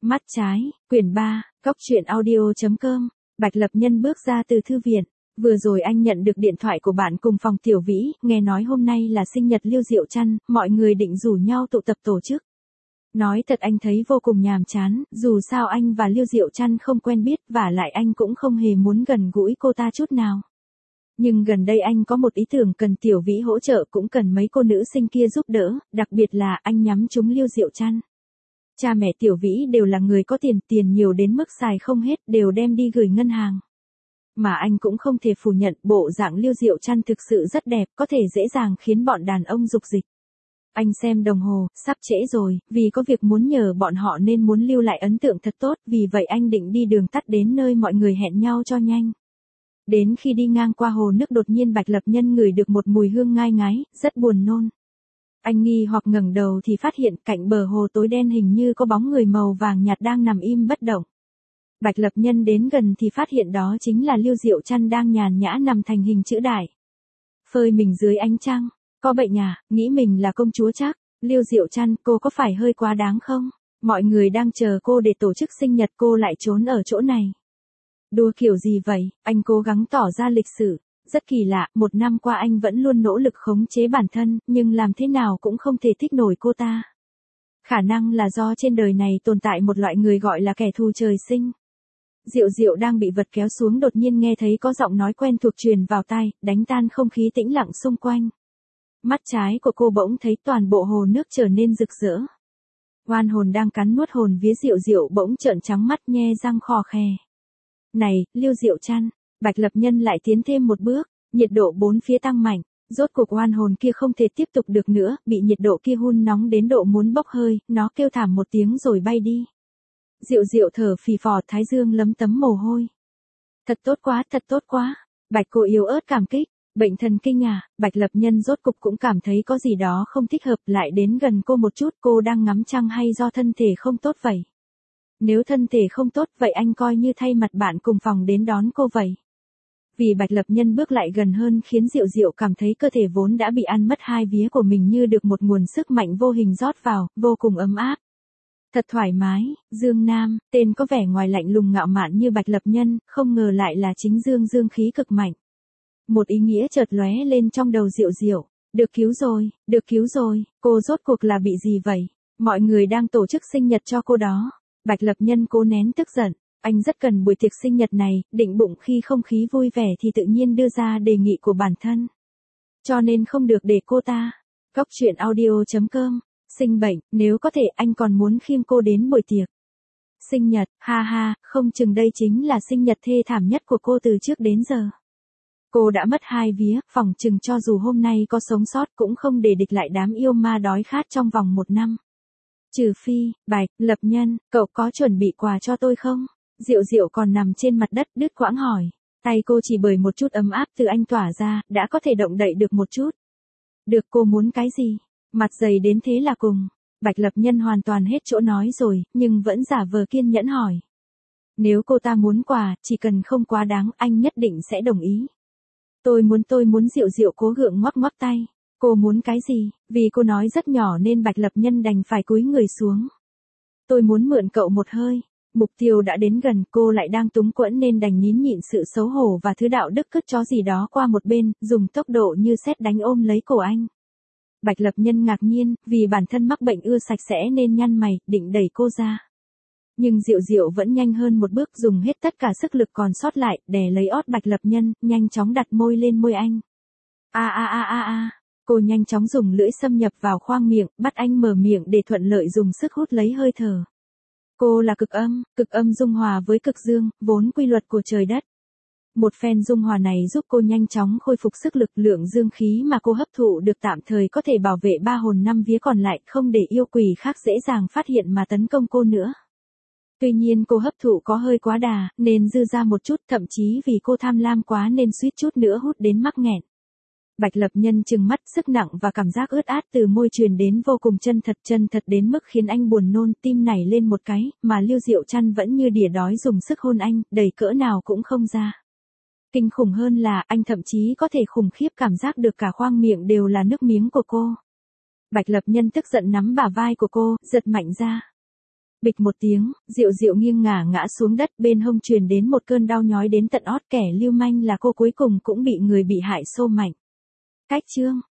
Mắt trái, quyển 3, góc truyện audio.com. Bạch Lập Nhân bước ra từ thư viện. Vừa rồi anh nhận được điện thoại của bạn cùng phòng Tiểu Vĩ, nghe nói hôm nay là sinh nhật Lưu Diệu Trăn, mọi người định rủ nhau tụ tập tổ chức. Nói thật anh thấy vô cùng nhàm chán, dù sao anh và Lưu Diệu Trăn không quen biết và lại anh cũng không hề muốn gần gũi cô ta chút nào. Nhưng gần đây anh có một ý tưởng cần Tiểu Vĩ hỗ trợ, cũng cần mấy cô nữ sinh kia giúp đỡ, đặc biệt là anh nhắm trúng Lưu Diệu Trăn. Cha mẹ Tiểu Vĩ đều là người có tiền, tiền nhiều đến mức xài không hết, đều đem đi gửi ngân hàng. Mà anh cũng không thể phủ nhận bộ dạng Lưu Diệu Trăn thực sự rất đẹp, có thể dễ dàng khiến bọn đàn ông dục dịch. Anh xem đồng hồ, sắp trễ rồi, vì có việc muốn nhờ bọn họ nên muốn lưu lại ấn tượng thật tốt, vì vậy anh định đi đường tắt đến nơi mọi người hẹn nhau cho nhanh. Đến khi đi ngang qua hồ nước đột nhiên Bạch Lập Nhân ngửi được một mùi hương ngai ngái, rất buồn nôn. Anh nghi hoặc ngẩng đầu thì phát hiện cạnh bờ hồ tối đen hình như có bóng người màu vàng nhạt đang nằm im bất động. Bạch Lập Nhân đến gần thì phát hiện đó chính là Lưu Diệu Trăn đang nhàn nhã nằm thành hình chữ đại. Phơi mình dưới ánh trăng, có bệnh à, nghĩ mình là công chúa chắc. Lưu Diệu Trăn, cô có phải hơi quá đáng không? Mọi người đang chờ cô để tổ chức sinh nhật, cô lại trốn ở chỗ này. Đùa kiểu gì vậy? Anh cố gắng tỏ ra lịch sự. Rất kỳ lạ, một năm qua anh vẫn luôn nỗ lực khống chế bản thân, nhưng làm thế nào cũng không thể thích nổi cô ta. Khả năng là do trên đời này tồn tại một loại người gọi là kẻ thù trời sinh. Diệu Diệu đang bị vật kéo xuống đột nhiên nghe thấy có giọng nói quen thuộc truyền vào tai, đánh tan không khí tĩnh lặng xung quanh. Mắt trái của cô bỗng thấy toàn bộ hồ nước trở nên rực rỡ. Oan hồn đang cắn nuốt hồn vía Diệu Diệu bỗng trợn trắng mắt nhe răng khò khè. Này, Lưu Diệu Trăn. Bạch Lập Nhân lại tiến thêm một bước, nhiệt độ bốn phía tăng mạnh, rốt cuộc oan hồn kia không thể tiếp tục được nữa, bị nhiệt độ kia hun nóng đến độ muốn bốc hơi, nó kêu thảm một tiếng rồi bay đi. Diệu Diệu thở phì phò, thái dương lấm tấm mồ hôi. Thật tốt quá, Bạch cô yếu ớt cảm kích, bệnh thần kinh à, Bạch Lập Nhân rốt cục cũng cảm thấy có gì đó không thích hợp, lại đến gần cô một chút, cô đang ngắm trăng hay do thân thể không tốt vậy? Nếu thân thể không tốt vậy anh coi như thay mặt bạn cùng phòng đến đón cô vậy. Vì Bạch Lập Nhân bước lại gần hơn khiến Diệu Diệu cảm thấy cơ thể vốn đã bị ăn mất hai vía của mình như được một nguồn sức mạnh vô hình rót vào, vô cùng ấm áp. Thật thoải mái, Dương Nam, tên có vẻ ngoài lạnh lùng ngạo mạn như Bạch Lập Nhân, không ngờ lại là chính dương khí cực mạnh. Một ý nghĩa chợt lóe lên trong đầu Diệu Diệu, được cứu rồi, cô rốt cuộc là bị gì vậy? Mọi người đang tổ chức sinh nhật cho cô đó. Bạch Lập Nhân cố nén tức giận. Anh rất cần buổi tiệc sinh nhật này, định bụng khi không khí vui vẻ thì tự nhiên đưa ra đề nghị của bản thân. Cho nên không được để cô ta. Góc truyện audio.com. Sinh bệnh, nếu có thể anh còn muốn khiêng cô đến buổi tiệc sinh nhật, ha ha, không chừng đây chính là sinh nhật thê thảm nhất của cô từ trước đến giờ. Cô đã mất hai vía, phỏng chừng cho dù hôm nay có sống sót cũng không để địch lại đám yêu ma đói khát trong vòng một năm. Trừ phi, Bạch Lập Nhân, cậu có chuẩn bị quà cho tôi không? Diệu Diệu còn nằm trên mặt đất đứt quãng hỏi. Tay cô chỉ bởi một chút ấm áp từ anh tỏa ra, đã có thể động đậy được một chút. Được, cô muốn cái gì? Mặt dày đến thế là cùng. Bạch Lập Nhân hoàn toàn hết chỗ nói rồi, nhưng vẫn giả vờ kiên nhẫn hỏi. Nếu cô ta muốn quà, chỉ cần không quá đáng, anh nhất định sẽ đồng ý. Tôi muốn Diệu Diệu cố gượng ngoắc ngoắc tay. Cô muốn cái gì? Vì cô nói rất nhỏ nên Bạch Lập Nhân đành phải cúi người xuống. Tôi muốn mượn cậu một hơi. Mục tiêu đã đến gần, cô lại đang túng quẫn nên đành nín nhịn sự xấu hổ và thứ đạo đức cất chó gì đó qua một bên, dùng tốc độ như sét đánh ôm lấy cổ anh. Bạch Lập Nhân ngạc nhiên, vì bản thân mắc bệnh ưa sạch sẽ nên nhăn mày, định đẩy cô ra. Nhưng Diệu Diệu vẫn nhanh hơn một bước, dùng hết tất cả sức lực còn sót lại, đè lấy ót Bạch Lập Nhân, nhanh chóng đặt môi lên môi anh. Cô nhanh chóng dùng lưỡi xâm nhập vào khoang miệng, bắt anh mở miệng để thuận lợi dùng sức hút lấy hơi thở. Cô là cực âm dung hòa với cực dương, vốn quy luật của trời đất. Một phen dung hòa này giúp cô nhanh chóng khôi phục sức lực, lượng dương khí mà cô hấp thụ được tạm thời có thể bảo vệ ba hồn năm vía còn lại, không để yêu quỷ khác dễ dàng phát hiện mà tấn công cô nữa. Tuy nhiên cô hấp thụ có hơi quá đà, nên dư ra một chút, thậm chí vì cô tham lam quá nên suýt chút nữa hút đến mắc nghẹn. Bạch Lập Nhân trừng mắt, sức nặng và cảm giác ướt át từ môi truyền đến vô cùng chân thật đến mức khiến anh buồn nôn, tim nảy lên một cái, mà Lưu Diệu Trăn vẫn như đỉa đói dùng sức hôn anh, đầy cỡ nào cũng không ra. Kinh khủng hơn là, anh thậm chí có thể khủng khiếp cảm giác được cả khoang miệng đều là nước miếng của cô. Bạch Lập Nhân tức giận nắm bả vai của cô, giật mạnh ra. Bịch một tiếng, Diệu Diệu nghiêng ngã xuống đất, bên hông truyền đến một cơn đau nhói đến tận ót, kẻ lưu manh là cô cuối cùng cũng bị người bị hại xô mạnh. Cách chương